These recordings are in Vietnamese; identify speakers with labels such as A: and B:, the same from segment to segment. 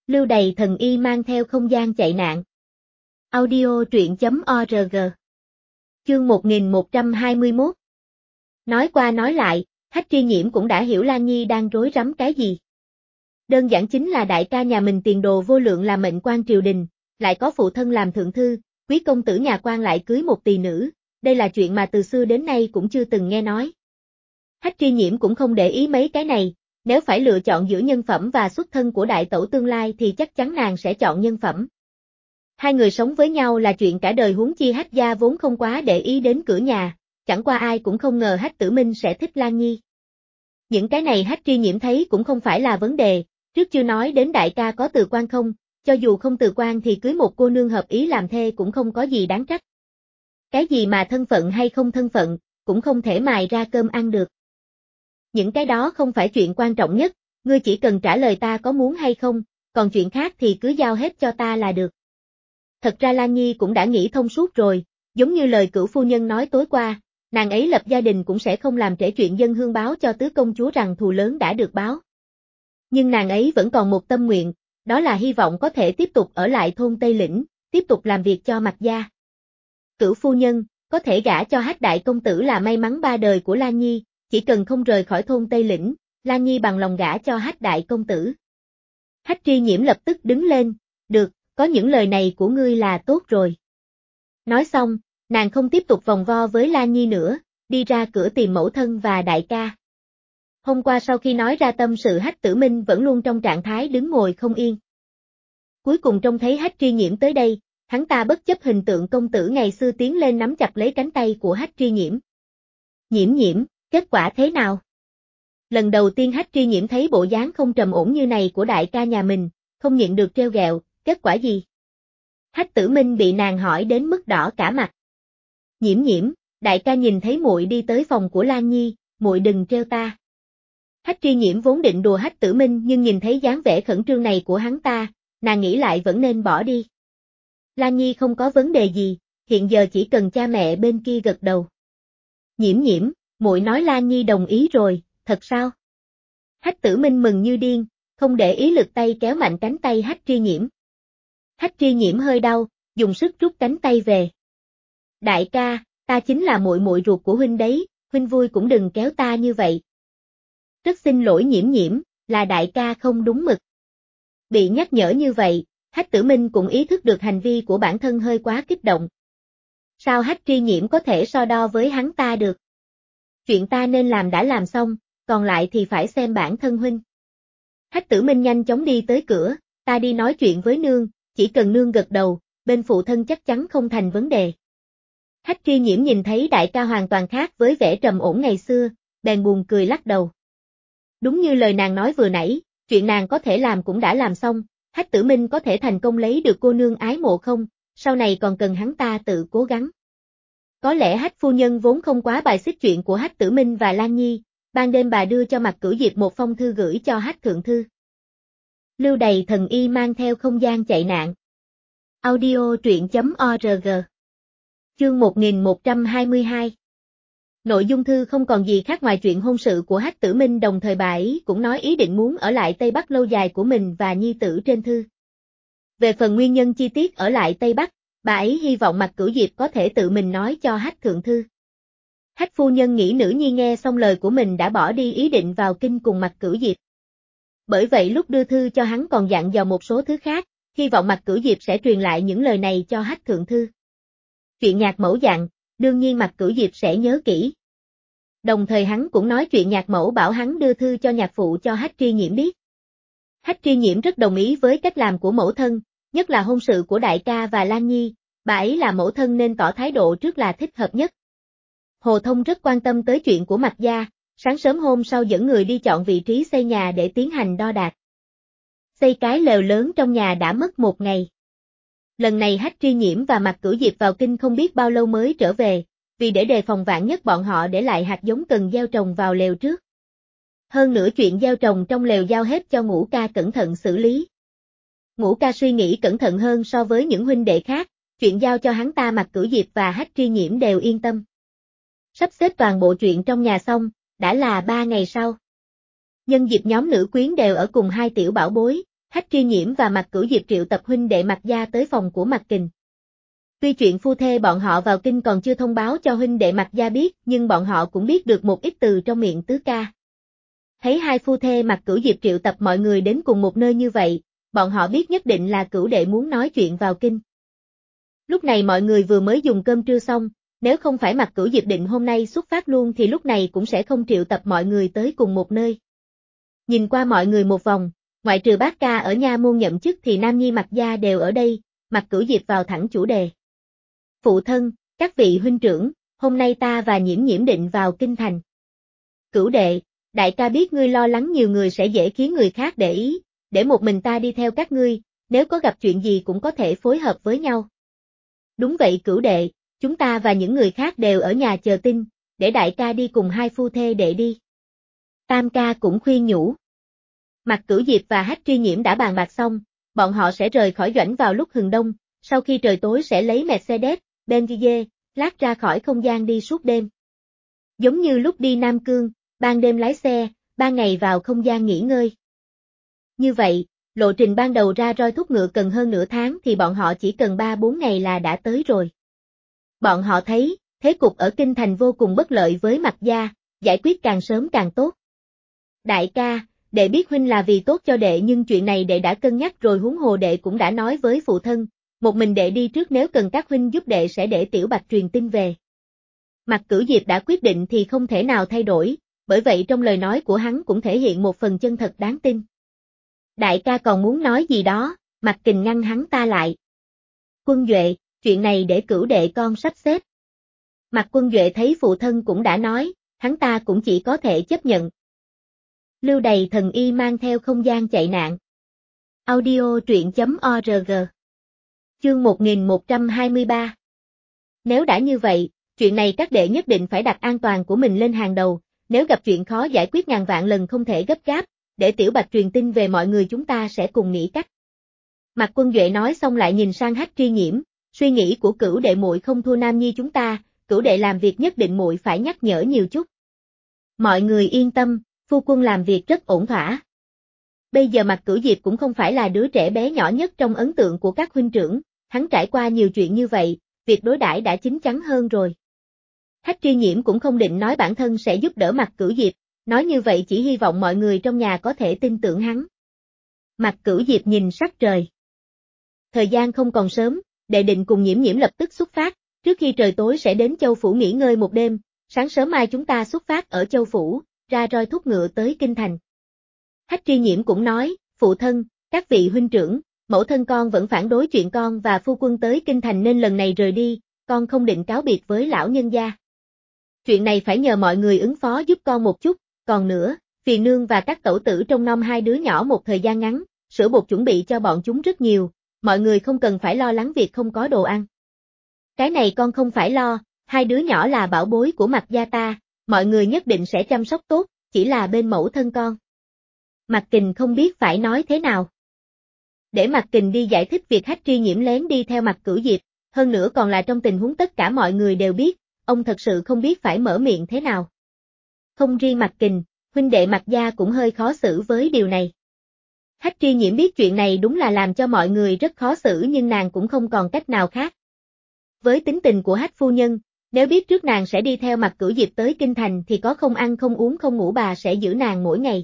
A: Lưu Đày thần y mang theo không gian chạy nạn. Audio truyện.org. Chương 1121. Nói qua nói lại, Hách Tri Nhiễm cũng đã hiểu Lan Nhi đang rối rắm cái gì. Đơn giản chính là đại ca nhà mình tiền đồ vô lượng là mệnh quan triều đình, lại có phụ thân làm thượng thư, quý công tử nhà quan lại cưới một tỳ nữ, đây là chuyện mà từ xưa đến nay cũng chưa từng nghe nói. Hách Tri Nhiễm cũng không để ý mấy cái này, nếu phải lựa chọn giữa nhân phẩm và xuất thân của đại tẩu tương lai thì chắc chắn nàng sẽ chọn nhân phẩm. Hai người sống với nhau là chuyện cả đời, huống chi Hách gia vốn không quá để ý đến cửa nhà, chẳng qua ai cũng không ngờ Hách Tử Minh sẽ thích Lan Nhi. Những cái này Hách Tri Nhiễm thấy cũng không phải là vấn đề, trước chưa nói đến đại ca có từ quan không, cho dù không từ quan thì cưới một cô nương hợp ý làm thê cũng không có gì đáng trách. Cái gì mà thân phận hay không thân phận, cũng không thể mài ra cơm ăn được. Những cái đó không phải chuyện quan trọng nhất, ngươi chỉ cần trả lời ta có muốn hay không, còn chuyện khác thì cứ giao hết cho ta là được. Thật ra Lan Nhi cũng đã nghĩ thông suốt rồi, giống như lời cửu phu nhân nói tối qua, nàng ấy lập gia đình cũng sẽ không làm trễ chuyện dân hương báo cho tứ công chúa rằng thù lớn đã được báo. Nhưng nàng ấy vẫn còn một tâm nguyện, đó là hy vọng có thể tiếp tục ở lại thôn Tây Lĩnh, tiếp tục làm việc cho Mạc gia. Cửu phu nhân, có thể gả cho Hách đại công tử là may mắn ba đời của Lan Nhi, chỉ cần không rời khỏi thôn Tây Lĩnh, Lan Nhi bằng lòng gả cho Hách đại công tử. Hách Tri Nhiễm lập tức đứng lên, được, có những lời này của ngươi là tốt rồi. Nói xong, nàng không tiếp tục vòng vo với Lan Nhi nữa, đi ra cửa tìm mẫu thân và đại ca. Hôm qua sau khi nói ra tâm sự, Hách Tử Minh vẫn luôn trong trạng thái đứng ngồi không yên. Cuối cùng trông thấy Hách Tri Nhiễm tới đây, hắn ta bất chấp hình tượng công tử ngày xưa tiến lên nắm chặt lấy cánh tay của Hách Tri Nhiễm. Nhiễm Nhiễm, kết quả thế nào? Lần đầu tiên Hách Tri Nhiễm thấy bộ dáng không trầm ổn như này của đại ca nhà mình, không nhịn được trêu ghẹo, kết quả gì? Hách Tử Minh bị nàng hỏi đến mức đỏ cả mặt. Nhiễm Nhiễm, đại ca nhìn thấy muội đi tới phòng của Lan Nhi, muội đừng trêu ta. Hách Tri Nhiễm vốn định đùa Hách Tử Minh nhưng nhìn thấy dáng vẻ khẩn trương này của hắn ta, nàng nghĩ lại vẫn nên bỏ đi. Lan Nhi không có vấn đề gì, hiện giờ chỉ cần cha mẹ bên kia gật đầu. Nhiễm Nhiễm, muội nói Lan Nhi đồng ý rồi, thật sao? Hách Tử Minh mừng như điên, không để ý lực tay kéo mạnh cánh tay Hách Tri Nhiễm. Hách Tri Nhiễm hơi đau, dùng sức rút cánh tay về. Đại ca, ta chính là muội muội ruột của huynh đấy, huynh vui cũng đừng kéo ta như vậy. Rất xin lỗi Nhiễm Nhiễm, là đại ca không đúng mực. Bị nhắc nhở như vậy, Hách Tử Minh cũng ý thức được hành vi của bản thân hơi quá kích động. Sao Hách Tri Nhiễm có thể so đo với hắn ta được? Chuyện ta nên làm đã làm xong, còn lại thì phải xem bản thân huynh. Hách Tử Minh nhanh chóng đi tới cửa, ta đi nói chuyện với nương, chỉ cần nương gật đầu, bên phụ thân chắc chắn không thành vấn đề. Hách Tri Nhiễm nhìn thấy đại ca hoàn toàn khác với vẻ trầm ổn ngày xưa, bèn buồn cười lắc đầu. Đúng như lời nàng nói vừa nãy, chuyện nàng có thể làm cũng đã làm xong, Hách Tử Minh có thể thành công lấy được cô nương ái mộ không, sau này còn cần hắn ta tự cố gắng. Có lẽ Hách phu nhân vốn không quá bài xích chuyện của Hách Tử Minh và Lan Nhi, ban đêm bà đưa cho Mạc Cửu Diệp một phong thư gửi cho Hách thượng thư. Lưu Đày thần y mang theo không gian chạy nạn. Audio truyện.org. Chương 1122. Nội dung thư không còn gì khác ngoài chuyện hôn sự của Hách Tử Minh, đồng thời bà ấy cũng nói ý định muốn ở lại Tây Bắc lâu dài của mình và nhi tử trên thư. Về phần nguyên nhân chi tiết ở lại Tây Bắc, bà ấy hy vọng Mạc Cửu Diệp có thể tự mình nói cho Hách thượng thư. Hách phu nhân nghĩ nữ nhi nghe xong lời của mình đã bỏ đi ý định vào kinh cùng Mạc Cửu Diệp. Bởi vậy lúc đưa thư cho hắn còn dặn dò một số thứ khác, hy vọng Mạc Cửu Diệp sẽ truyền lại những lời này cho Hách thượng thư. Chuyện nhạc mẫu dặn, đương nhiên Mạc Cửu Diệp sẽ nhớ kỹ. Đồng thời hắn cũng nói chuyện nhạc mẫu bảo hắn đưa thư cho nhạc phụ cho Hách Tri Nhiễm biết. Hách Tri Nhiễm rất đồng ý với cách làm của mẫu thân, nhất là hôn sự của đại ca và Lan Nhi, bà ấy là mẫu thân nên tỏ thái độ trước là thích hợp nhất. Hồ Thông rất quan tâm tới chuyện của Mạc gia, sáng sớm hôm sau dẫn người đi chọn vị trí xây nhà để tiến hành đo đạc. Xây cái lều lớn trong nhà đã mất một ngày. Lần này Hách Tri Nhiễm và Mạc Cửu Diệp vào kinh không biết bao lâu mới trở về, vì để đề phòng vạn nhất bọn họ để lại hạt giống cần gieo trồng vào lều trước. Hơn nữa chuyện gieo trồng trong lều giao hết cho Ngũ ca cẩn thận xử lý. Ngũ ca suy nghĩ cẩn thận hơn so với những huynh đệ khác, chuyện giao cho hắn ta Mạc Cửu Diệp và Hách Tri Nhiễm đều yên tâm. Sắp xếp toàn bộ chuyện trong nhà xong, đã là 3 ngày sau. Nhân dịp nhóm nữ quyến đều ở cùng hai tiểu bảo bối, Hách Tri Nhiễm và Mạc Cửu Diệp triệu tập huynh đệ Mạc gia tới phòng của Mạc Kình. Tuy chuyện phu thê bọn họ vào kinh còn chưa thông báo cho huynh đệ Mạc gia biết, nhưng bọn họ cũng biết được một ít từ trong miệng Tứ ca. Thấy hai phu thê Mạc Cửu Diệp triệu tập mọi người đến cùng một nơi như vậy, bọn họ biết nhất định là Cửu đệ muốn nói chuyện vào kinh. Lúc này mọi người vừa mới dùng cơm trưa xong, nếu không phải Mạc Cửu Diệp định hôm nay xuất phát luôn thì lúc này cũng sẽ không triệu tập mọi người tới cùng một nơi. Nhìn qua mọi người một vòng, ngoại trừ Bác ca ở nha môn nhậm chức thì Nam Nhi Mạc gia đều ở đây, Mạc Cửu Diệp vào thẳng chủ đề. Phụ thân, các vị huynh trưởng, hôm nay ta và Nhiễm Nhiễm định vào kinh thành. Cửu đệ, đại ca biết ngươi lo lắng nhiều người sẽ dễ khiến người khác để ý, để một mình ta đi theo các ngươi, nếu có gặp chuyện gì cũng có thể phối hợp với nhau. Đúng vậy Cửu đệ, chúng ta và những người khác đều ở nhà chờ tin, để đại ca đi cùng hai phu thê đệ đi. Tam ca cũng khuyên nhủ. Mạc Cửu Diệp và Hách Tri Nhiễm đã bàn bạc xong, bọn họ sẽ rời khỏi Doãn vào lúc hừng đông, sau khi trời tối sẽ lấy Mercedes, Benz, lát ra khỏi không gian đi suốt đêm. Giống như lúc đi Nam Cương, ban đêm lái xe, ban ngày vào không gian nghỉ ngơi. Như vậy, lộ trình ban đầu ra roi thúc ngựa cần hơn nửa tháng thì bọn họ chỉ cần 3-4 ngày là đã tới rồi. Bọn họ thấy, thế cục ở kinh thành vô cùng bất lợi với Mạc gia, giải quyết càng sớm càng tốt. Đại ca, đệ biết huynh là vì tốt cho đệ nhưng chuyện này đệ đã cân nhắc rồi, huống hồ đệ cũng đã nói với phụ thân, một mình đệ đi trước, nếu cần các huynh giúp đệ sẽ để Tiểu Bạch truyền tin về. Mạc Cửu Diệp đã quyết định thì không thể nào thay đổi, bởi vậy trong lời nói của hắn cũng thể hiện một phần chân thật đáng tin. Đại ca còn muốn nói gì đó, Mạc Kình ngăn hắn ta lại. Quân Duệ, chuyện này để Cửu đệ con sắp xếp. Mạc Quân Duệ thấy phụ thân cũng đã nói, hắn ta cũng chỉ có thể chấp nhận. Lưu Đầy thần y mang theo không gian chạy nạn. Audio truyện.org. Chương 1123. Nếu đã như vậy, chuyện này các đệ nhất định phải đặt an toàn của mình lên hàng đầu, nếu gặp chuyện khó giải quyết ngàn vạn lần không thể gấp gáp, để Tiểu Bạch truyền tin về mọi người chúng ta sẽ cùng nghĩ cách. Mạc Quân Duệ nói xong lại nhìn sang Hách Tri Nhiễm, suy nghĩ của Cửu đệ muội không thua Nam Nhi chúng ta, Cửu đệ làm việc nhất định muội phải nhắc nhở nhiều chút. Mọi người yên tâm, phu quân làm việc rất ổn thỏa. Bây giờ Mạc Cửu Diệp cũng không phải là đứa trẻ bé nhỏ nhất trong ấn tượng của các huynh trưởng, hắn trải qua nhiều chuyện như vậy, việc đối đãi đã chín chắn hơn rồi. Hách Tri Nhiễm cũng không định nói bản thân sẽ giúp đỡ Mạc Cửu Diệp, nói như vậy chỉ hy vọng mọi người trong nhà có thể tin tưởng hắn. Mạc Cửu Diệp nhìn sắc trời. Thời gian không còn sớm, đệ định cùng Nhiễm Nhiễm lập tức xuất phát, trước khi trời tối sẽ đến Châu Phủ nghỉ ngơi một đêm, sáng sớm mai chúng ta xuất phát ở Châu Phủ, ra roi thúc ngựa tới Kinh Thành. Hách Tri Nhiễm cũng nói, phụ thân, các vị huynh trưởng, mẫu thân con vẫn phản đối chuyện con và phu quân tới Kinh Thành nên lần này rời đi, con không định cáo biệt với lão nhân gia. Chuyện này phải nhờ mọi người ứng phó giúp con một chút, còn nữa, Phiền nương và các tẩu tử trông nom hai đứa nhỏ một thời gian ngắn, sữa bột chuẩn bị cho bọn chúng rất nhiều, mọi người không cần phải lo lắng việc không có đồ ăn. Cái này con không phải lo, hai đứa nhỏ là bảo bối của Mạc gia ta, mọi người nhất định sẽ chăm sóc tốt, chỉ là bên mẫu thân con. Mạc Kình không biết phải nói thế nào. Để Mạc Kình đi giải thích việc Hách Tri Nhiễm lén đi theo Mạc Cửu Diệp, hơn nữa còn là trong tình huống tất cả mọi người đều biết, ông thật sự không biết phải mở miệng thế nào. Không riêng Mạc Kình, huynh đệ Mạc gia cũng hơi khó xử với điều này. Hách Tri Nhiễm biết chuyện này đúng là làm cho mọi người rất khó xử nhưng nàng cũng không còn cách nào khác. Với tính tình của Hách phu nhân, nếu biết trước nàng sẽ đi theo Mạc Cửu Diệp tới Kinh Thành thì có không ăn không uống không ngủ bà sẽ giữ nàng mỗi ngày.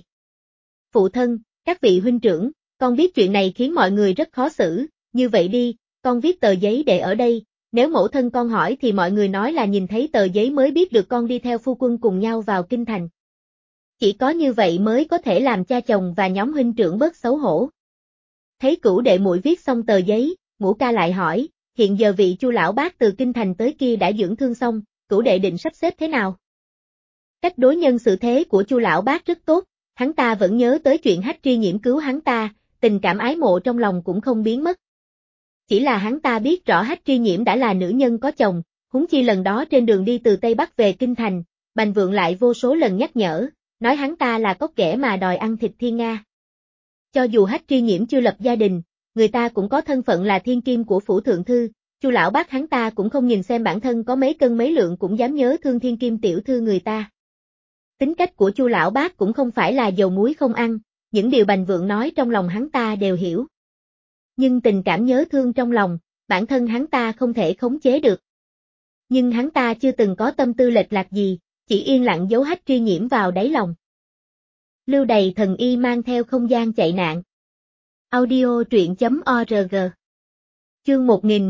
A: Phụ thân, các vị huynh trưởng, con biết chuyện này khiến mọi người rất khó xử, như vậy đi, con viết tờ giấy để ở đây, nếu mẫu thân con hỏi thì mọi người nói là nhìn thấy tờ giấy mới biết được con đi theo phu quân cùng nhau vào Kinh Thành. Chỉ có như vậy mới có thể làm cha chồng và nhóm huynh trưởng bớt xấu hổ. Thấy Cửu đệ muội viết xong tờ giấy, Ngũ ca lại hỏi, hiện giờ vị Chu lão bác từ Kinh Thành tới kia đã dưỡng thương xong, Cửu đệ định sắp xếp thế nào? Cách đối nhân xử thế của Chu lão bác rất tốt, hắn ta vẫn nhớ tới chuyện Hách Tri Nhiễm cứu hắn ta, tình cảm ái mộ trong lòng cũng không biến mất. Chỉ là hắn ta biết rõ Hách Tri Nhiễm đã là nữ nhân có chồng, huống chi lần đó trên đường đi từ Tây Bắc về Kinh Thành, Bành Vượng lại vô số lần nhắc nhở, nói hắn ta là cóc ghẻ mà đòi ăn thịt thiên nga. Cho dù Hách Tri Nhiễm chưa lập gia đình, người ta cũng có thân phận là thiên kim của phủ thượng thư, Chu lão bác hắn ta cũng không nhìn xem bản thân có mấy cân mấy lượng cũng dám nhớ thương thiên kim tiểu thư người ta. Tính cách của Chu lão bác cũng không phải là dầu muối không ăn, những điều Bành Vượng nói trong lòng hắn ta đều hiểu. Nhưng tình cảm nhớ thương trong lòng, bản thân hắn ta không thể khống chế được. Nhưng hắn ta chưa từng có tâm tư lệch lạc gì, chỉ yên lặng giấu Hách Tri Nhiễm vào đáy lòng. Lưu Đày thần y mang theo không gian chạy nạn. Audio truyện.org. Chương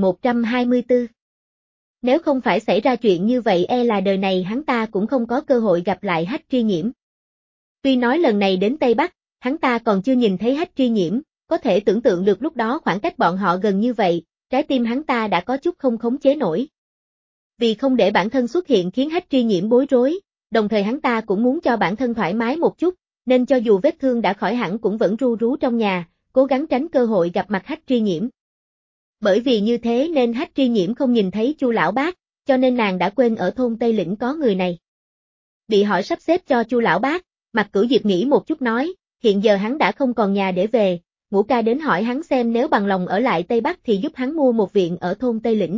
A: 1124. Nếu không phải xảy ra chuyện như vậy là đời này hắn ta cũng không có cơ hội gặp lại Hách Tri Nhiễm. Tuy nói lần này đến Tây Bắc, hắn ta còn chưa nhìn thấy Hách Tri Nhiễm, có thể tưởng tượng được lúc đó khoảng cách bọn họ gần như vậy, trái tim hắn ta đã có chút không khống chế nổi. Vì không để bản thân xuất hiện khiến Hách Tri Nhiễm bối rối, đồng thời hắn ta cũng muốn cho bản thân thoải mái một chút, nên cho dù vết thương đã khỏi hẳn cũng vẫn ru rú trong nhà, cố gắng tránh cơ hội gặp mặt Hách Tri Nhiễm. Bởi vì như thế nên Hách Tri Nhiễm không nhìn thấy Chu lão bác, cho nên nàng đã quên ở thôn Tây Lĩnh có người này. Bị hỏi sắp xếp cho Chu lão bác, Mạc Cửu Diệp nghĩ một chút nói, hiện giờ hắn đã không còn nhà để về, Ngũ ca đến hỏi hắn xem nếu bằng lòng ở lại Tây Bắc thì giúp hắn mua một viện ở thôn Tây Lĩnh.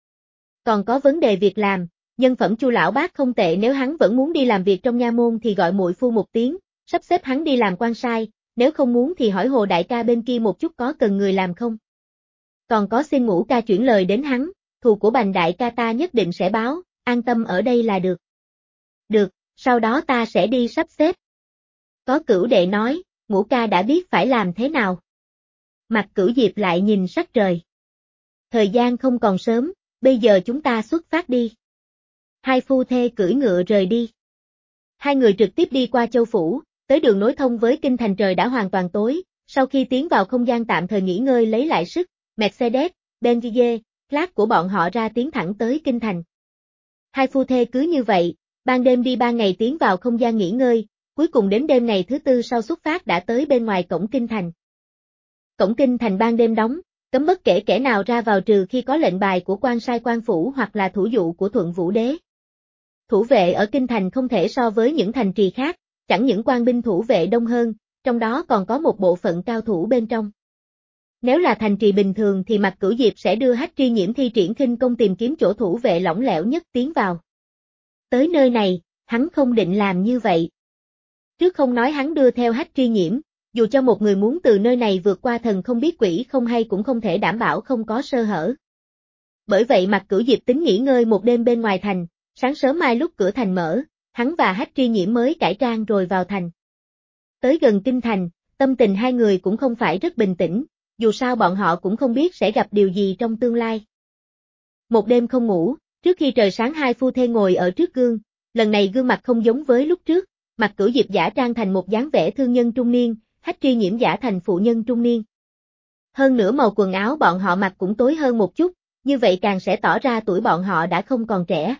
A: Còn có vấn đề việc làm, nhân phẩm Chu lão bác không tệ, nếu hắn vẫn muốn đi làm việc trong nha môn thì gọi muội phu một tiếng, sắp xếp hắn đi làm quan sai, nếu không muốn thì hỏi Hồ đại ca bên kia một chút có cần người làm không. Còn có xin Ngũ ca chuyển lời đến hắn, thù của Bành đại ca ta nhất định sẽ báo, an tâm ở đây là được. Được, sau đó ta sẽ đi sắp xếp. Có Cửu đệ nói, Ngũ ca đã biết phải làm thế nào. Mạc Cửu Diệp lại nhìn sắc trời. Thời gian không còn sớm, bây giờ chúng ta xuất phát đi. Hai phu thê cưỡi ngựa rời đi. Hai người trực tiếp đi qua Châu Phủ, tới đường nối thông với kinh thành trời đã hoàn toàn tối, sau khi tiến vào không gian tạm thời nghỉ ngơi lấy lại sức, Mercedes, Benz, Clark của bọn họ ra tiến thẳng tới kinh thành. Hai phu thê cứ như vậy, ban đêm đi 3 ngày tiến vào không gian nghỉ ngơi, cuối cùng đến đêm ngày thứ 4 sau xuất phát đã tới bên ngoài cổng kinh thành. Cổng kinh thành ban đêm đóng, cấm bất kể kẻ nào ra vào trừ khi có lệnh bài của quan sai quan phủ hoặc là thủ dụ của Thuận Vũ Đế. Thủ vệ ở kinh thành không thể so với những thành trì khác, chẳng những quan binh thủ vệ đông hơn, trong đó còn có một bộ phận cao thủ bên trong. Nếu là thành trì bình thường thì Mạc Cửu Diệp sẽ đưa Hách Tri Nhiễm thi triển khinh công tìm kiếm chỗ thủ vệ lỏng lẻo nhất tiến vào. Tới nơi này, hắn không định làm như vậy. Trước không nói hắn đưa theo Hách Tri Nhiễm, dù cho một người muốn từ nơi này vượt qua thần không biết quỷ không hay cũng không thể đảm bảo không có sơ hở. Bởi vậy Mạc Cửu Diệp tính nghỉ ngơi một đêm bên ngoài thành, sáng sớm mai lúc cửa thành mở, hắn và Hách Tri Nhiễm mới cải trang rồi vào thành. Tới gần kinh thành, tâm tình hai người cũng không phải rất bình tĩnh, dù sao bọn họ cũng không biết sẽ gặp điều gì trong tương lai. Một đêm không ngủ, trước khi trời sáng hai phu thê ngồi ở trước gương, lần này gương mặt không giống với lúc trước, Mạc Cửu Diệp giả trang thành một dáng vẻ thương nhân trung niên, Hách Tri Nhiễm giả thành phụ nhân trung niên. Hơn nữa màu quần áo bọn họ mặc cũng tối hơn một chút, như vậy càng sẽ tỏ ra tuổi bọn họ đã không còn trẻ.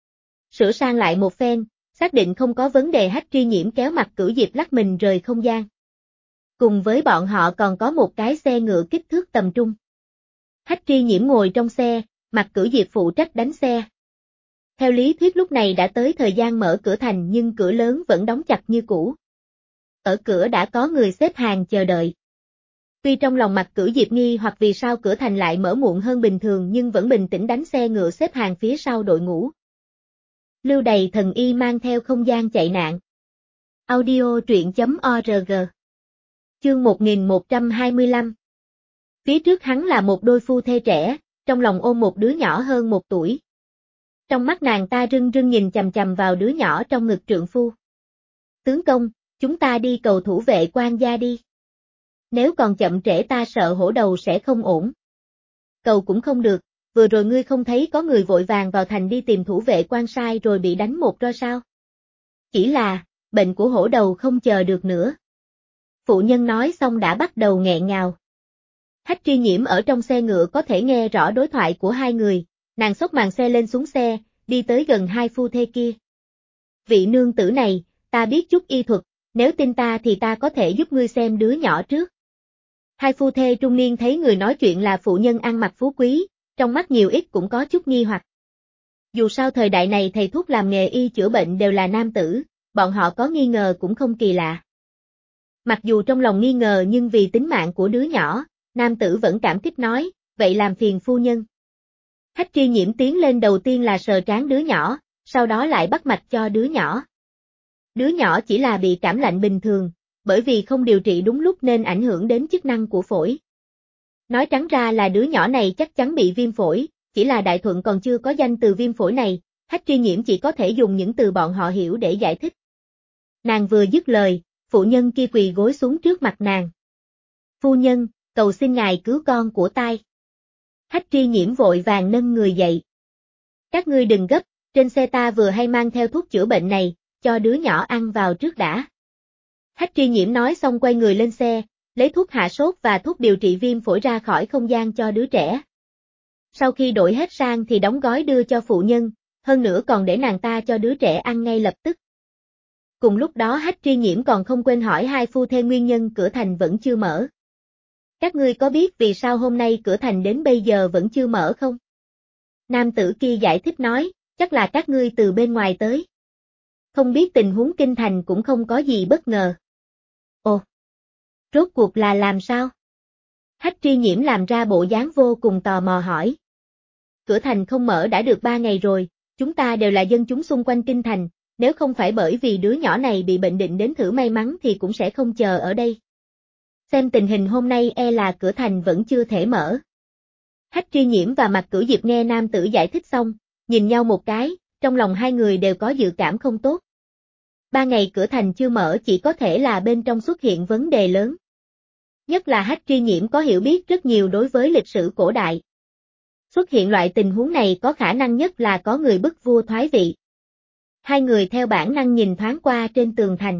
A: Sửa sang lại một phen, xác định không có vấn đề, Hách Tri Nhiễm kéo Mạc Cửu Diệp lắc mình rời không gian. Cùng với bọn họ còn có một cái xe ngựa kích thước tầm trung. Hách Tri Nhiễm ngồi trong xe, Mạc Cửu Diệp phụ trách đánh xe. Theo lý thuyết lúc này đã tới thời gian mở cửa thành nhưng cửa lớn vẫn đóng chặt như cũ. Ở cửa đã có người xếp hàng chờ đợi. Tuy trong lòng Mạc Cửu Diệp nghi hoặc vì sao cửa thành lại mở muộn hơn bình thường nhưng vẫn bình tĩnh đánh xe ngựa xếp hàng phía sau đội ngũ. Lưu Đày thần y mang theo không gian chạy nạn. Audio truyện.org. Chương 1125. Phía trước hắn là một đôi phu thê trẻ, trong lòng ôm một đứa nhỏ hơn 1 tuổi. Trong mắt nàng ta rưng rưng nhìn chằm chằm vào đứa nhỏ trong ngực trượng phu. Tướng công, chúng ta đi cầu thủ vệ quan gia đi. Nếu còn chậm trễ ta sợ hổ đầu sẽ không ổn. Cầu cũng không được, vừa rồi ngươi không thấy có người vội vàng vào thành đi tìm thủ vệ quan sai rồi bị đánh một roi sao? Chỉ là, bệnh của hổ đầu không chờ được nữa. Phụ nhân nói xong đã bắt đầu nghẹn ngào. Hách Tri Nhiễm ở trong xe ngựa có thể nghe rõ đối thoại của hai người, nàng xốc màn xe lên xuống xe, đi tới gần hai phu thê kia. Vị nương tử này, ta biết chút y thuật, nếu tin ta thì ta có thể giúp ngươi xem đứa nhỏ trước. Hai phu thê trung niên thấy người nói chuyện là phụ nhân ăn mặc phú quý, trong mắt nhiều ít cũng có chút nghi hoặc. Dù sao thời đại này thầy thuốc làm nghề y chữa bệnh đều là nam tử, bọn họ có nghi ngờ cũng không kỳ lạ. Mặc dù trong lòng nghi ngờ nhưng vì tính mạng của đứa nhỏ, nam tử vẫn cảm kích nói, vậy làm phiền phu nhân. Hách Tri Nhiễm tiến lên đầu tiên là sờ trán đứa nhỏ, sau đó lại bắt mạch cho đứa nhỏ. Đứa nhỏ chỉ là bị cảm lạnh bình thường, bởi vì không điều trị đúng lúc nên ảnh hưởng đến chức năng của phổi. Nói trắng ra là đứa nhỏ này chắc chắn bị viêm phổi, chỉ là Đại Thuận còn chưa có danh từ viêm phổi này, Hách Tri Nhiễm chỉ có thể dùng những từ bọn họ hiểu để giải thích. Nàng vừa dứt lời, phụ nhân kia quỳ gối xuống trước mặt nàng. Phu nhân, cầu xin ngài cứu con của tai. Hách Tri Nhiễm vội vàng nâng người dậy. Các ngươi đừng gấp, trên xe ta vừa hay mang theo thuốc chữa bệnh này, cho đứa nhỏ ăn vào trước đã. Hách Tri Nhiễm nói xong quay người lên xe, lấy thuốc hạ sốt và thuốc điều trị viêm phổi ra khỏi không gian cho đứa trẻ. Sau khi đổi hết sang thì đóng gói đưa cho phụ nhân, hơn nữa còn để nàng ta cho đứa trẻ ăn ngay lập tức. Cùng lúc đó Hách Tri Nhiễm còn không quên hỏi hai phu thê nguyên nhân cửa thành vẫn chưa mở. Các ngươi có biết vì sao hôm nay cửa thành đến bây giờ vẫn chưa mở không? Nam tử kia giải thích nói, chắc là các ngươi từ bên ngoài tới. Không biết tình huống kinh thành cũng không có gì bất ngờ. Ồ, rốt cuộc là làm sao? Hách Tri Nhiễm làm ra bộ dáng vô cùng tò mò hỏi. Cửa thành không mở đã được 3 ngày rồi, chúng ta đều là dân chúng xung quanh kinh thành, nếu không phải bởi vì đứa nhỏ này bị bệnh định đến thử may mắn thì cũng sẽ không chờ ở đây. Xem tình hình hôm nay e là cửa thành vẫn chưa thể mở. Hách Tri Nhiễm và Mạc Cửu Diệp nghe nam tử giải thích xong, nhìn nhau một cái, trong lòng hai người đều có dự cảm không tốt. 3 ngày cửa thành chưa mở chỉ có thể là bên trong xuất hiện vấn đề lớn. Nhất là Hách Tri Nhiễm có hiểu biết rất nhiều đối với lịch sử cổ đại. Xuất hiện loại tình huống này có khả năng nhất là có người bức vua thoái vị. Hai người theo bản năng nhìn thoáng qua trên tường thành.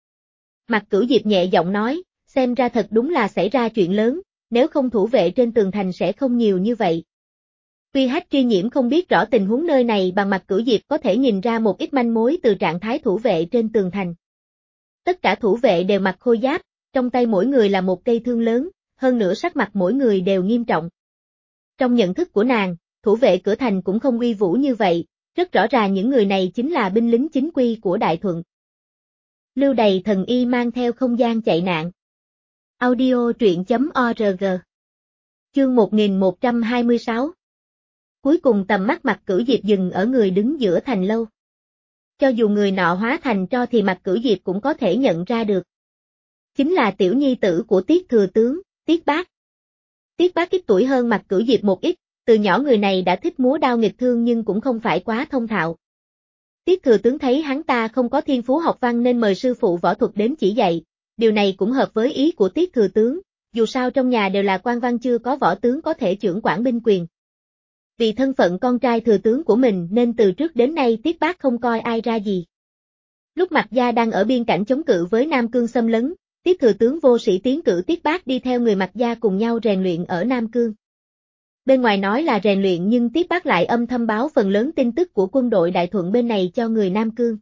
A: Mạc Cửu Diệp nhẹ giọng nói, xem ra thật đúng là xảy ra chuyện lớn, nếu không thủ vệ trên tường thành sẽ không nhiều như vậy. Tuy Hách Tri Nhiễm không biết rõ tình huống nơi này bằng Mạc Cửu Diệp có thể nhìn ra một ít manh mối từ trạng thái thủ vệ trên tường thành. Tất cả thủ vệ đều mặc khôi giáp, trong tay mỗi người là một cây thương lớn, hơn nữa sắc mặt mỗi người đều nghiêm trọng. Trong nhận thức của nàng, thủ vệ cửa thành cũng không uy vũ như vậy, rất rõ ràng những người này chính là binh lính chính quy của Đại Thuận. Lưu Đày thần y mang theo không gian chạy nạn. Audio truyện.org. Chương 1126. Cuối cùng tầm mắt Mạc Cửu Diệp dừng ở người đứng giữa thành lâu. Cho dù người nọ hóa thành tro thì Mạc Cửu Diệp cũng có thể nhận ra được. Chính là tiểu nhi tử của Tiết thừa tướng, Tiết Bác. Tiết Bác ít tuổi hơn Mạc Cửu Diệp một ít, từ nhỏ người này đã thích múa đao nghịch thương nhưng cũng không phải quá thông thạo. Tiết thừa tướng thấy hắn ta không có thiên phú học văn nên mời sư phụ võ thuật đến chỉ dạy, điều này cũng hợp với ý của Tiết thừa tướng, dù sao trong nhà đều là quan văn chưa có võ tướng có thể chưởng quản binh quyền. Vì thân phận con trai thừa tướng của mình nên từ trước đến nay Tiết Bác không coi ai ra gì. Lúc Mạc gia đang ở biên cảnh chống cự với Nam Cương xâm lấn, Tiết thừa tướng vô sĩ tiến cử Tiết Bác đi theo người Mạc gia cùng nhau rèn luyện ở Nam Cương. Bên ngoài nói là rèn luyện nhưng Tiết Bác lại âm thầm báo phần lớn tin tức của quân đội Đại Thuận bên này cho người Nam Cương.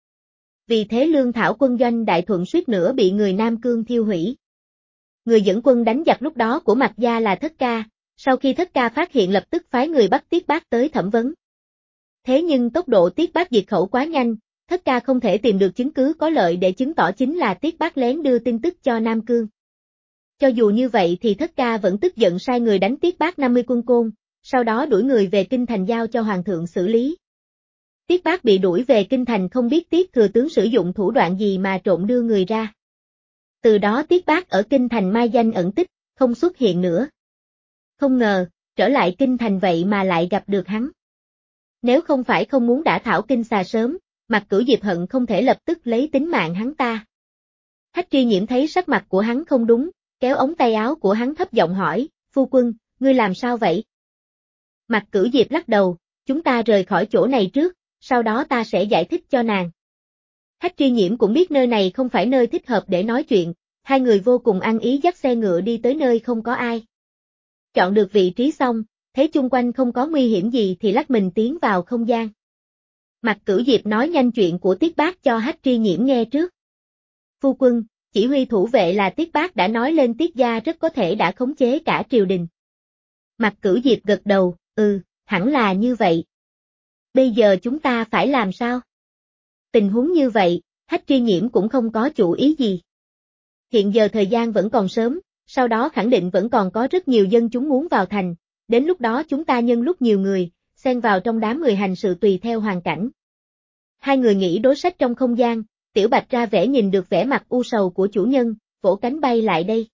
A: Vì thế lương thảo quân doanh Đại Thuận suýt nữa bị người Nam Cương thiêu hủy. Người dẫn quân đánh giặc lúc đó của Mạc gia là Thất Ca, sau khi Thất Ca phát hiện lập tức phái người bắt Tiết Bác tới thẩm vấn. Thế nhưng tốc độ Tiết Bác diệt khẩu quá nhanh, Thất Ca không thể tìm được chứng cứ có lợi để chứng tỏ chính là Tiết Bác lén đưa tin tức cho Nam Cương. Cho dù như vậy thì Thất Ca vẫn tức giận sai người đánh Tiết Bác 50 quân côn, sau đó đuổi người về kinh thành giao cho hoàng thượng xử lý. Tiết Bác bị đuổi về kinh thành không biết Tiết thừa tướng sử dụng thủ đoạn gì mà trộm đưa người ra. Từ đó Tiết Bác ở kinh thành mai danh ẩn tích, không xuất hiện nữa. Không ngờ, trở lại kinh thành vậy mà lại gặp được hắn. Nếu không phải không muốn đả thảo kinh xà sớm, Mạc Cửu Diệp hận không thể lập tức lấy tính mạng hắn ta. Hách Tri Nhiễm thấy sắc mặt của hắn không đúng, kéo ống tay áo của hắn thấp giọng hỏi, phu quân, ngươi làm sao vậy? Mạc Cửu Diệp lắc đầu, chúng ta rời khỏi chỗ này trước, sau đó ta sẽ giải thích cho nàng. Hách Tri Nhiễm cũng biết nơi này không phải nơi thích hợp để nói chuyện, hai người vô cùng ăn ý dắt xe ngựa đi tới nơi không có ai. Chọn được vị trí xong, thấy chung quanh không có nguy hiểm gì thì lách mình tiến vào không gian. Mạc Cửu Diệp nói nhanh chuyện của Tiết Bác cho Hách Tri Nhiễm nghe trước. Phu quân, chỉ huy thủ vệ là Tiết Bác đã nói lên Tiết gia rất có thể đã khống chế cả triều đình. Mạc Cửu Diệp gật đầu, hẳn là như vậy. Bây giờ chúng ta phải làm sao? Tình huống như vậy, Hách Tri Nhiễm cũng không có chủ ý gì. Hiện giờ thời gian vẫn còn sớm, sau đó khẳng định vẫn còn có rất nhiều dân chúng muốn vào thành, đến lúc đó chúng ta nhân lúc nhiều người, xen vào trong đám người hành sự tùy theo hoàn cảnh. Hai người nghĩ đối sách trong không gian, Tiểu Bạch ra vẻ nhìn được vẻ mặt u sầu của chủ nhân, vỗ cánh bay lại đây.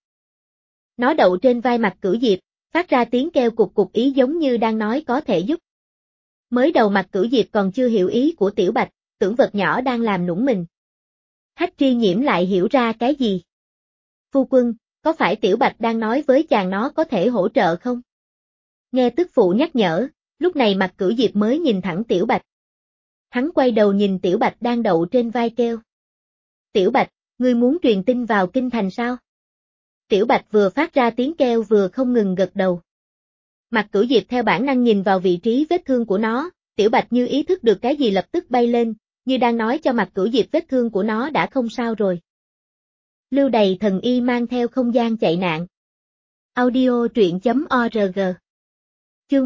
A: Nó đậu trên vai Mạc Cửu Diệp, phát ra tiếng kêu cục cục ý giống như đang nói có thể giúp. Mới đầu Mạc Cửu Diệp còn chưa hiểu ý của Tiểu Bạch, tưởng vật nhỏ đang làm nũng mình. Hách Tri Nhiễm lại hiểu ra cái gì? Phu quân, có phải Tiểu Bạch đang nói với chàng nó có thể hỗ trợ không? Nghe tức phụ nhắc nhở, lúc này Mạc Cửu Diệp mới nhìn thẳng Tiểu Bạch. Hắn quay đầu nhìn Tiểu Bạch đang đậu trên vai kêu. Tiểu Bạch, ngươi muốn truyền tin vào kinh thành sao? Tiểu Bạch vừa phát ra tiếng kêu vừa không ngừng gật đầu. Mạc Cửu Diệp theo bản năng nhìn vào vị trí vết thương của nó, Tiểu Bạch như ý thức được cái gì lập tức bay lên, như đang nói cho Mạc Cửu Diệp vết thương của nó đã không sao rồi. Lưu Đầy Thần Y mang theo không gian chạy nạn. Audio truyện.org. Chương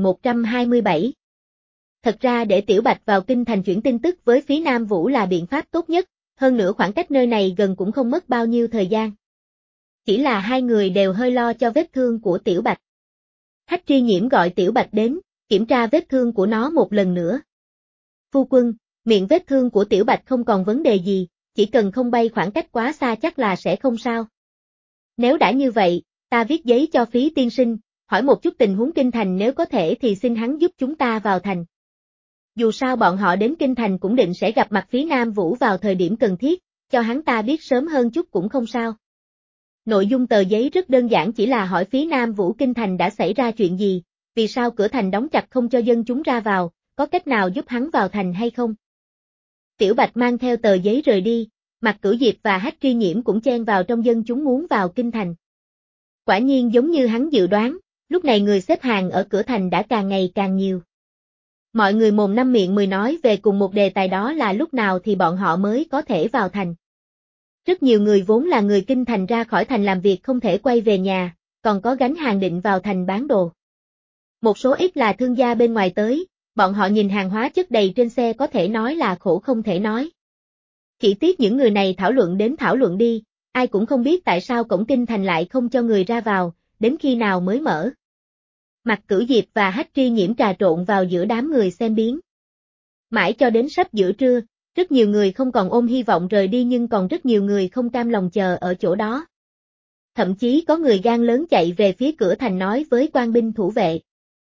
A: 1127. Thật ra để Tiểu Bạch vào kinh thành chuyển tin tức với phía Nam Vũ là biện pháp tốt nhất, hơn nữa khoảng cách nơi này gần cũng không mất bao nhiêu thời gian. Chỉ là hai người đều hơi lo cho vết thương của Tiểu Bạch. Hách Tri Nhiễm gọi Tiểu Bạch đến, kiểm tra vết thương của nó một lần nữa. Phu quân, miệng vết thương của Tiểu Bạch không còn vấn đề gì, chỉ cần không bay khoảng cách quá xa chắc là sẽ không sao. Nếu đã như vậy, ta viết giấy cho Phí tiên sinh, hỏi một chút tình huống kinh thành, nếu có thể thì xin hắn giúp chúng ta vào thành. Dù sao bọn họ đến kinh thành cũng định sẽ gặp mặt Phí Nam Vũ vào thời điểm cần thiết, cho hắn ta biết sớm hơn chút cũng không sao. Nội dung tờ giấy rất đơn giản, chỉ là hỏi Phí Nam Vũ kinh thành đã xảy ra chuyện gì, vì sao cửa thành đóng chặt không cho dân chúng ra vào, có cách nào giúp hắn vào thành hay không. Tiểu Bạch mang theo tờ giấy rời đi, Mạc Cửu Diệp và Hách Tri Nhiễm cũng chen vào trong dân chúng muốn vào kinh thành. Quả nhiên giống như hắn dự đoán, lúc này người xếp hàng ở cửa thành đã càng ngày càng nhiều. Mọi người mồm năm miệng mười nói về cùng một đề tài, đó là lúc nào thì bọn họ mới có thể vào thành. Rất nhiều người vốn là người kinh thành ra khỏi thành làm việc không thể quay về nhà, còn có gánh hàng định vào thành bán đồ. Một số ít là thương gia bên ngoài tới, bọn họ nhìn hàng hóa chất đầy trên xe có thể nói là khổ không thể nói. Chỉ tiếc những người này thảo luận đến thảo luận đi, ai cũng không biết tại sao cổng kinh thành lại không cho người ra vào, đến khi nào mới mở. Mạc Cửu Diệp và Hách Tri Nhiễm trà trộn vào giữa đám người xem biến. Mãi cho đến sắp giữa trưa, rất nhiều người không còn ôm hy vọng rời đi, nhưng còn rất nhiều người không cam lòng chờ ở chỗ đó. Thậm chí có người gan lớn chạy về phía cửa thành nói với quan binh thủ vệ.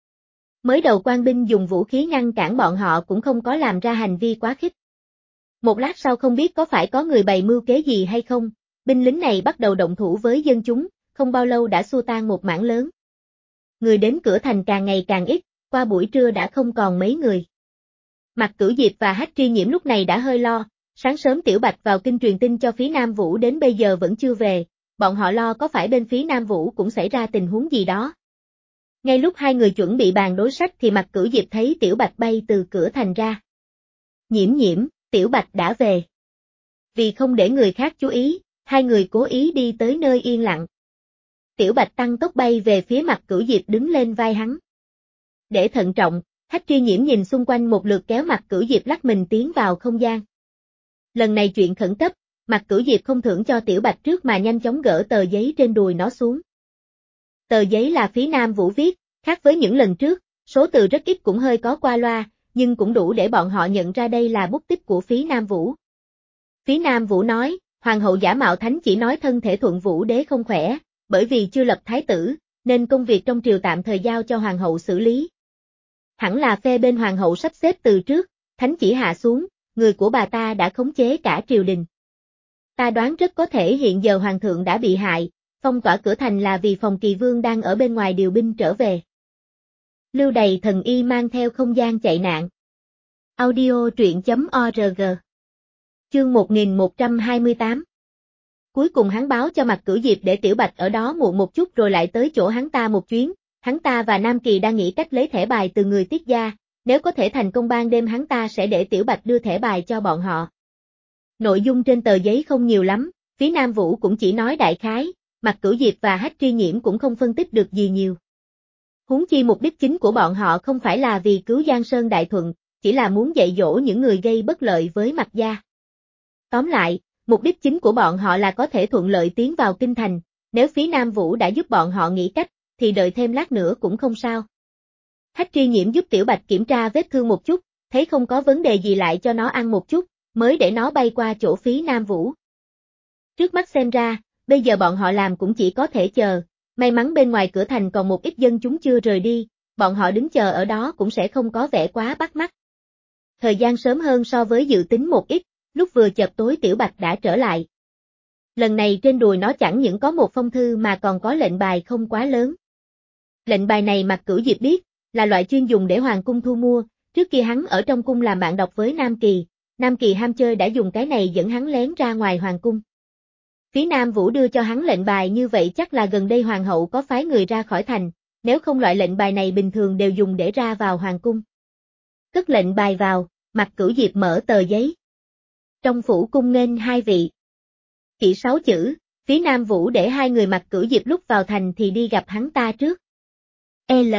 A: Mới đầu quan binh dùng vũ khí ngăn cản bọn họ cũng không có làm ra hành vi quá khích. Một lát sau không biết có phải có người bày mưu kế gì hay không, binh lính này bắt đầu động thủ với dân chúng, không bao lâu đã xua tan một mảng lớn. Người đến cửa thành càng ngày càng ít, qua buổi trưa đã không còn mấy người. Mạc Cửu Diệp và Hách Tri Nhiễm lúc này đã hơi lo, sáng sớm Tiểu Bạch vào kinh truyền tin cho Phí Nam Vũ đến bây giờ vẫn chưa về, bọn họ lo có phải bên Phí Nam Vũ cũng xảy ra tình huống gì đó. Ngay lúc hai người chuẩn bị bàn đối sách thì Mạc Cửu Diệp thấy Tiểu Bạch bay từ cửa thành ra. Nhiễm Nhiễm, Tiểu Bạch đã về. Vì không để người khác chú ý, hai người cố ý đi tới nơi yên lặng. Tiểu Bạch tăng tốc bay về phía Mạc Cửu Diệp đứng lên vai hắn. Để thận trọng, Hách Tri Nhiễm nhìn xung quanh một lượt kéo Mạc Cửu Diệp lách mình tiến vào không gian. Lần này chuyện khẩn cấp, Mạc Cửu Diệp không thưởng cho Tiểu Bạch trước mà nhanh chóng gỡ tờ giấy trên đùi nó xuống. Tờ giấy là Phí Nam Vũ viết, khác với những lần trước, số từ rất ít cũng hơi có qua loa, nhưng cũng đủ để bọn họ nhận ra đây là bút tích của Phí Nam Vũ. Phí Nam Vũ nói, Hoàng hậu giả mạo thánh chỉ nói thân thể Thuận Vũ đế không khỏe, bởi vì chưa lập thái tử, nên công việc trong triều tạm thời giao cho Hoàng hậu xử lý. Hẳn là phe bên Hoàng hậu sắp xếp từ trước, thánh chỉ hạ xuống, người của bà ta đã khống chế cả triều đình. Ta đoán rất có thể hiện giờ Hoàng thượng đã bị hại, phong tỏa cửa thành là vì Phòng Kỳ Vương đang ở bên ngoài điều binh trở về. Lưu Đầy Thần Y mang theo không gian chạy nạn. Audio truyện.org. Chương 1128. Cuối cùng hắn báo cho Mạc Cửu Diệp để Tiểu Bạch ở đó muộn một chút rồi lại tới chỗ hắn ta một chuyến, hắn ta và Nam Kỳ đang nghĩ cách lấy thẻ bài từ người Tiết gia, nếu có thể thành công ban đêm hắn ta sẽ để Tiểu Bạch đưa thẻ bài cho bọn họ. Nội dung trên tờ giấy không nhiều lắm, phía Nam Vũ cũng chỉ nói đại khái, Mạc Cửu Diệp và Hách Tri Nhiễm cũng không phân tích được gì nhiều. Huống chi mục đích chính của bọn họ không phải là vì cứu Giang Sơn đại thuận, chỉ là muốn dạy dỗ những người gây bất lợi với Mạc gia. Tóm lại, mục đích chính của bọn họ là có thể thuận lợi tiến vào kinh thành, nếu phía Nam Vũ đã giúp bọn họ nghĩ cách, thì đợi thêm lát nữa cũng không sao. Hách Tri Nhiễm giúp Tiểu Bạch kiểm tra vết thương một chút, thấy không có vấn đề gì lại cho nó ăn một chút, mới để nó bay qua chỗ Phí Nam Vũ. Trước mắt xem ra, bây giờ bọn họ làm cũng chỉ có thể chờ, may mắn bên ngoài cửa thành còn một ít dân chúng chưa rời đi, bọn họ đứng chờ ở đó cũng sẽ không có vẻ quá bắt mắt. Thời gian sớm hơn so với dự tính một ít, lúc vừa chập tối Tiểu Bạch đã trở lại. Lần này trên đùi nó chẳng những có một phong thư mà còn có lệnh bài không quá lớn. Lệnh bài này Mạc Cửu Diệp biết, là loại chuyên dùng để hoàng cung thu mua, trước kia hắn ở trong cung làm bạn đọc với Nam Kỳ ham chơi đã dùng cái này dẫn hắn lén ra ngoài hoàng cung. Phí Nam Vũ đưa cho hắn lệnh bài như vậy chắc là gần đây hoàng hậu có phái người ra khỏi thành, nếu không loại lệnh bài này bình thường đều dùng để ra vào hoàng cung. Cất lệnh bài vào, Mạc Cửu Diệp mở tờ giấy. Trong phủ cung nghênh hai vị. Chỉ 6 chữ, Phí Nam Vũ để hai người Mạc Cửu Diệp lúc vào thành thì đi gặp hắn ta trước. L.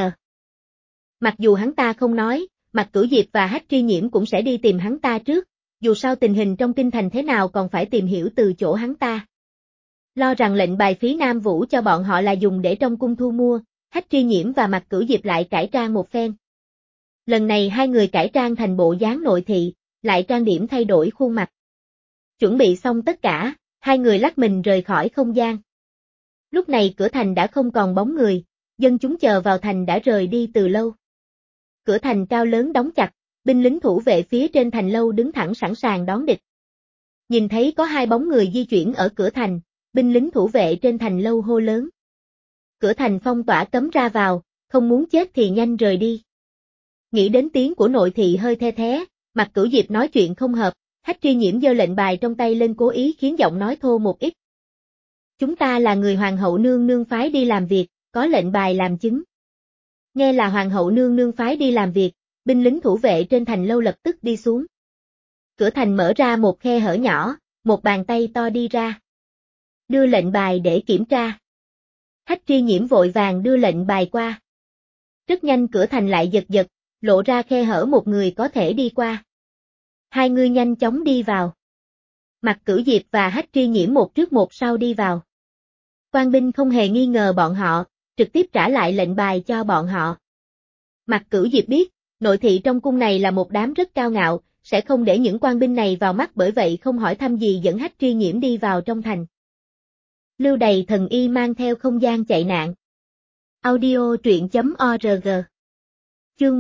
A: Mặc dù hắn ta không nói, Mạc Cửu Diệp và Hách Tri Nhiễm cũng sẽ đi tìm hắn ta trước, dù sao tình hình trong kinh thành thế nào còn phải tìm hiểu từ chỗ hắn ta. Lo rằng lệnh bài Phí Nam Vũ cho bọn họ là dùng để trong cung thu mua, Hách Tri Nhiễm và Mạc Cửu Diệp lại cải trang một phen. Lần này hai người cải trang thành bộ dáng nội thị, lại trang điểm thay đổi khuôn mặt. Chuẩn bị xong tất cả, hai người lắc mình rời khỏi không gian. Lúc này cửa thành đã không còn bóng người, dân chúng chờ vào thành đã rời đi từ lâu. Cửa thành cao lớn đóng chặt, binh lính thủ vệ phía trên thành lâu đứng thẳng sẵn sàng đón địch. Nhìn thấy có hai bóng người di chuyển ở cửa thành, binh lính thủ vệ trên thành lâu hô lớn. Cửa thành phong tỏa cấm ra vào, không muốn chết thì nhanh rời đi. Nghĩ đến tiếng của nội thị hơi the thé, Mạc Cửu Diệp nói chuyện không hợp, Hách Tri Nhiễm giơ lệnh bài trong tay lên cố ý khiến giọng nói thô một ít. Chúng ta là người hoàng hậu nương nương phái đi làm việc, có lệnh bài làm chứng. Nghe là hoàng hậu nương nương phái đi làm việc, binh lính thủ vệ trên thành lâu lập tức đi xuống. Cửa thành mở ra một khe hở nhỏ, một bàn tay to đi ra. Đưa lệnh bài để kiểm tra. Hách Tri Nhiễm vội vàng đưa lệnh bài qua. Rất nhanh cửa thành lại giật giật, lộ ra khe hở một người có thể đi qua. Hai người nhanh chóng đi vào. Mạc Cửu Diệp và Hách Tri Nhiễm một trước một sau đi vào. Quan binh không hề nghi ngờ bọn họ, trực tiếp trả lại lệnh bài cho bọn họ. Mạc Cửu Diệp biết, nội thị trong cung này là một đám rất cao ngạo, sẽ không để những quan binh này vào mắt, bởi vậy không hỏi thăm gì dẫn Hách Tri Nhiễm đi vào trong thành. Lưu Đày thần y mang theo không gian chạy nạn. Audio truyện.org. Chương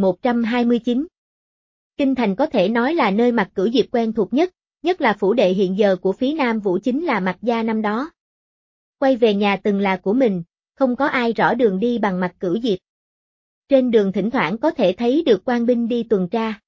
A: 1129. Kinh thành có thể nói là nơi Mạc Cửu Diệp quen thuộc nhất là phủ đệ hiện giờ của Phí Nam Vũ chính là Mạc gia năm đó. Quay về nhà từng là của mình, không có ai rõ đường đi bằng Mạc Cửu Diệp. Trên đường thỉnh thoảng có thể thấy được quan binh đi tuần tra.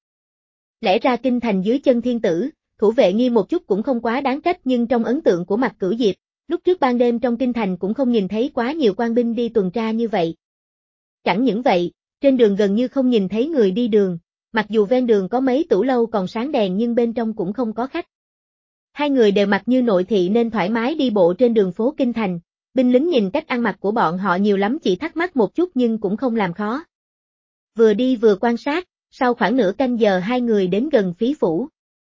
A: Lẽ ra kinh thành dưới chân thiên tử, thủ vệ nghiêm một chút cũng không quá đáng trách, nhưng trong ấn tượng của Mạc Cửu Diệp, lúc trước ban đêm trong kinh thành cũng không nhìn thấy quá nhiều quan binh đi tuần tra như vậy. Chẳng những vậy, trên đường gần như không nhìn thấy người đi đường, mặc dù ven đường có mấy tủ lâu còn sáng đèn nhưng bên trong cũng không có khách. Hai người đều mặc như nội thị nên thoải mái đi bộ trên đường phố kinh thành, binh lính nhìn cách ăn mặc của bọn họ nhiều lắm chỉ thắc mắc một chút nhưng cũng không làm khó. Vừa đi vừa quan sát, sau khoảng nửa canh giờ hai người đến gần Phí phủ.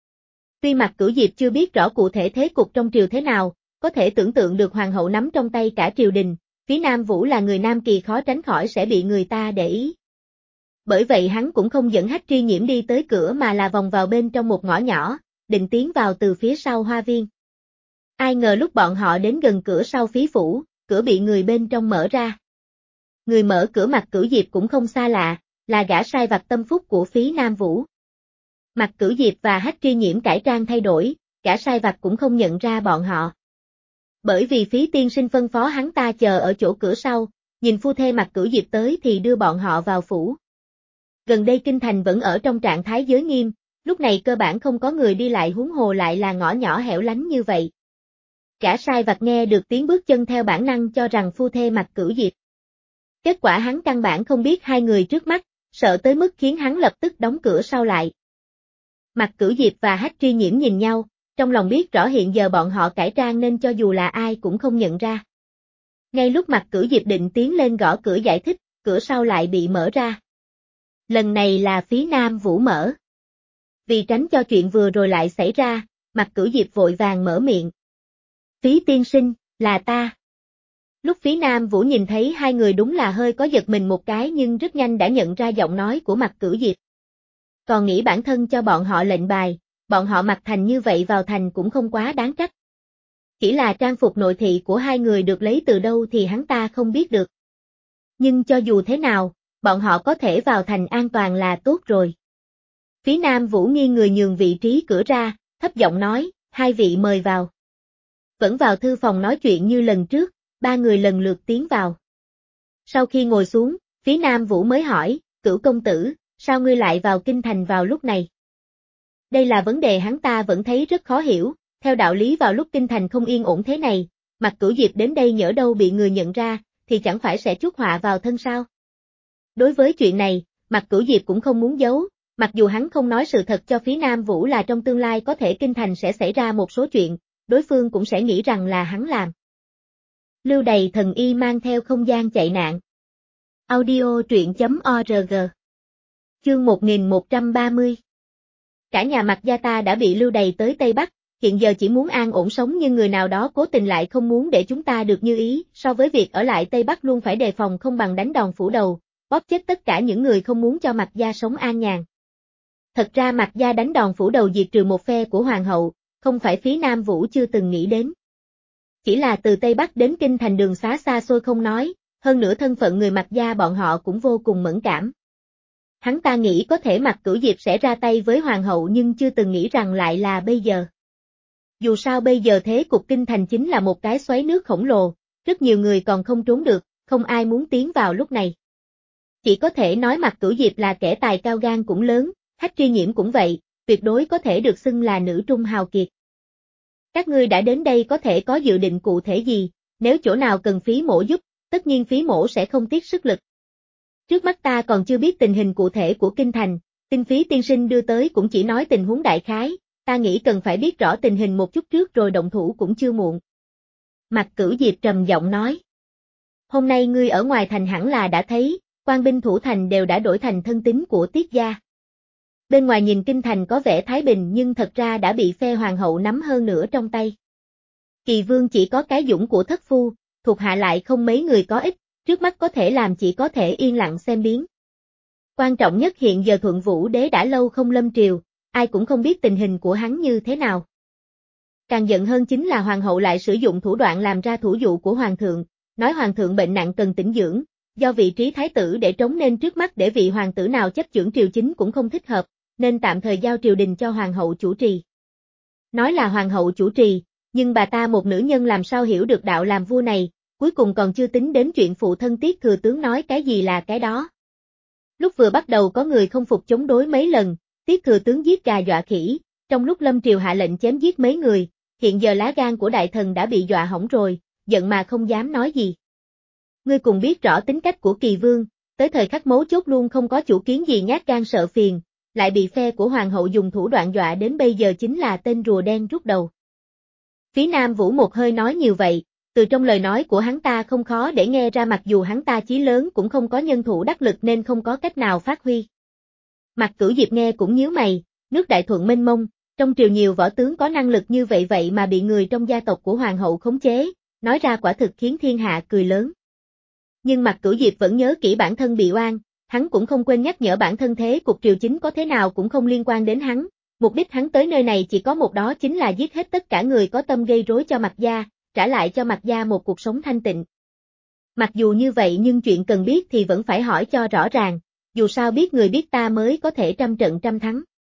A: Tuy Mạc Cửu Diệp chưa biết rõ cụ thể thế cục trong triều thế nào, có thể tưởng tượng được hoàng hậu nắm trong tay cả triều đình, Phí Nam Vũ là người Nam Kỳ khó tránh khỏi sẽ bị người ta để ý. Bởi vậy hắn cũng không dẫn Hách Tri Nhiễm đi tới cửa mà là vòng vào bên trong một ngõ nhỏ, định tiến vào từ phía sau hoa viên. Ai ngờ lúc bọn họ đến gần cửa sau Phí phủ, cửa bị người bên trong mở ra. Người mở cửa Mạc Cửu Diệp cũng không xa lạ, là gã sai vặt tâm phúc của Phí Nam Vũ. Mạc Cửu Diệp và Hách Tri Nhiễm cải trang thay đổi, gã sai vặt cũng không nhận ra bọn họ. Bởi vì Phí tiên sinh phân phó hắn ta chờ ở chỗ cửa sau, nhìn phu thê Mạc Cửu Diệp tới thì đưa bọn họ vào phủ. Gần đây kinh thành vẫn ở trong trạng thái giới nghiêm, lúc này cơ bản không có người đi lại, huống hồ lại là ngõ nhỏ hẻo lánh như vậy. Gã sai vặt nghe được tiếng bước chân theo bản năng cho rằng phu thê Mạc Cửu Diệp. Kết quả hắn căn bản không biết hai người trước mắt, sợ tới mức khiến hắn lập tức đóng cửa sau lại. Mạc Cửu Diệp và Hách Tri Nhiễm nhìn nhau, trong lòng biết rõ hiện giờ bọn họ cải trang nên cho dù là ai cũng không nhận ra. Ngay lúc Mạc Cửu Diệp định tiến lên gõ cửa giải thích, cửa sau lại bị mở ra. Lần này là Phí Nam Vũ mở. Vì tránh cho chuyện vừa rồi lại xảy ra, Mạc Cửu Diệp vội vàng mở miệng. Phí tiên sinh, là ta. Lúc Phí Nam Vũ nhìn thấy hai người đúng là hơi có giật mình một cái nhưng rất nhanh đã nhận ra giọng nói của Mạc Cửu Diệp. Còn nghĩ bản thân cho bọn họ lệnh bài, bọn họ mặc thành như vậy vào thành cũng không quá đáng trách. Chỉ là trang phục nội thị của hai người được lấy từ đâu thì hắn ta không biết được. Nhưng cho dù thế nào, bọn họ có thể vào thành an toàn là tốt rồi. Phí Nam Vũ nghiêng người nhường vị trí cửa ra, thấp giọng nói, hai vị mời vào. Vẫn vào thư phòng nói chuyện như lần trước, ba người lần lượt tiến vào. Sau khi ngồi xuống, Phí Nam Vũ mới hỏi, Cửu công tử, sao ngươi lại vào kinh thành vào lúc này? Đây là vấn đề hắn ta vẫn thấy rất khó hiểu, theo đạo lý vào lúc kinh thành không yên ổn thế này, Mạc Cửu Diệp đến đây nhỡ đâu bị người nhận ra, thì chẳng phải sẽ chuốc họa vào thân sao? Đối với chuyện này, Mạc Cửu Diệp cũng không muốn giấu, mặc dù hắn không nói sự thật cho Phí Nam Vũ là trong tương lai có thể kinh thành sẽ xảy ra một số chuyện, đối phương cũng sẽ nghĩ rằng là hắn làm. Lưu Đày thần y mang theo không gian chạy nạn. Audio truyện.org. Chương 1130. Cả nhà Mạc gia ta đã bị lưu đày tới Tây Bắc, hiện giờ chỉ muốn an ổn sống nhưng người nào đó cố tình lại không muốn để chúng ta được như ý, so với việc ở lại Tây Bắc luôn phải đề phòng không bằng đánh đòn phủ đầu, bóp chết tất cả những người không muốn cho Mạc gia sống an nhàn. Thật ra Mạc gia đánh đòn phủ đầu diệt trừ một phe của hoàng hậu, không phải Phí Nam Vũ chưa từng nghĩ đến. Chỉ là từ Tây Bắc đến kinh thành đường xá xa xôi không nói, hơn nữa thân phận người Mạc gia bọn họ cũng vô cùng mẫn cảm. Hắn ta nghĩ có thể Mạc Cửu Diệp sẽ ra tay với hoàng hậu nhưng chưa từng nghĩ rằng lại là bây giờ. Dù sao bây giờ thế cục kinh thành chính là một cái xoáy nước khổng lồ, rất nhiều người còn không trốn được, không ai muốn tiến vào lúc này. Chỉ có thể nói Mạc Cửu Diệp là kẻ tài cao gan cũng lớn, Hách Tri Nhiễm cũng vậy, tuyệt đối có thể được xưng là nữ trung hào kiệt. Các ngươi đã đến đây có thể có dự định cụ thể gì, nếu chỗ nào cần Phí Mỗ giúp, tất nhiên Phí Mỗ sẽ không tiếc sức lực. Trước mắt ta còn chưa biết tình hình cụ thể của kinh thành, Tinh Phí tiên sinh đưa tới cũng chỉ nói tình huống đại khái, ta nghĩ cần phải biết rõ tình hình một chút trước rồi động thủ cũng chưa muộn. Mạc Cửu Diệp trầm giọng nói. Hôm nay ngươi ở ngoài thành hẳn là đã thấy, quan binh thủ thành đều đã đổi thành thân tín của Tiết gia. Bên ngoài nhìn kinh thành có vẻ thái bình nhưng thật ra đã bị phe hoàng hậu nắm hơn nữa trong tay. Kỳ vương chỉ có cái dũng của thất phu, thuộc hạ lại không mấy người có ích, trước mắt có thể làm chỉ có thể yên lặng xem biến. Quan trọng nhất hiện giờ Thuận Vũ Đế đã lâu không lâm triều, ai cũng không biết tình hình của hắn như thế nào. Càng giận hơn chính là hoàng hậu lại sử dụng thủ đoạn làm ra thủ dụ của hoàng thượng, nói hoàng thượng bệnh nặng cần tĩnh dưỡng, do vị trí thái tử để trống nên trước mắt để vị hoàng tử nào chấp chưởng triều chính cũng không thích hợp, nên tạm thời giao triều đình cho hoàng hậu chủ trì. Nói là hoàng hậu chủ trì, nhưng bà ta một nữ nhân làm sao hiểu được đạo làm vua này, cuối cùng còn chưa tính đến chuyện phụ thân Tiết thừa tướng nói cái gì là cái đó. Lúc vừa bắt đầu có người không phục chống đối mấy lần, Tiết thừa tướng giết gà dọa khỉ, trong lúc lâm triều hạ lệnh chém giết mấy người, hiện giờ lá gan của đại thần đã bị dọa hỏng rồi, giận mà không dám nói gì. Ngươi cùng biết rõ tính cách của Kỳ vương, tới thời khắc mấu chốt luôn không có chủ kiến gì nhát gan sợ phiền, lại bị phe của hoàng hậu dùng thủ đoạn dọa đến bây giờ chính là tên rùa đen rút đầu. Phí Nam Vũ một hơi nói nhiều vậy, từ trong lời nói của hắn ta không khó để nghe ra mặc dù hắn ta chí lớn cũng không có nhân thủ đắc lực nên không có cách nào phát huy. Mạc Cửu Diệp nghe cũng nhíu mày, nước Đại Thuận mênh mông, trong triều nhiều võ tướng có năng lực như vậy mà bị người trong gia tộc của hoàng hậu khống chế, nói ra quả thực khiến thiên hạ cười lớn. Nhưng Mạc Cửu Diệp vẫn nhớ kỹ bản thân bị oan, hắn cũng không quên nhắc nhở bản thân thế cục triều chính có thế nào cũng không liên quan đến hắn, mục đích hắn tới nơi này chỉ có một đó chính là giết hết tất cả người có tâm gây rối cho Mạc gia, trả lại cho Mạc gia một cuộc sống thanh tịnh. Mặc dù như vậy nhưng chuyện cần biết thì vẫn phải hỏi cho rõ ràng, dù sao biết người biết ta mới có thể trăm trận trăm thắng.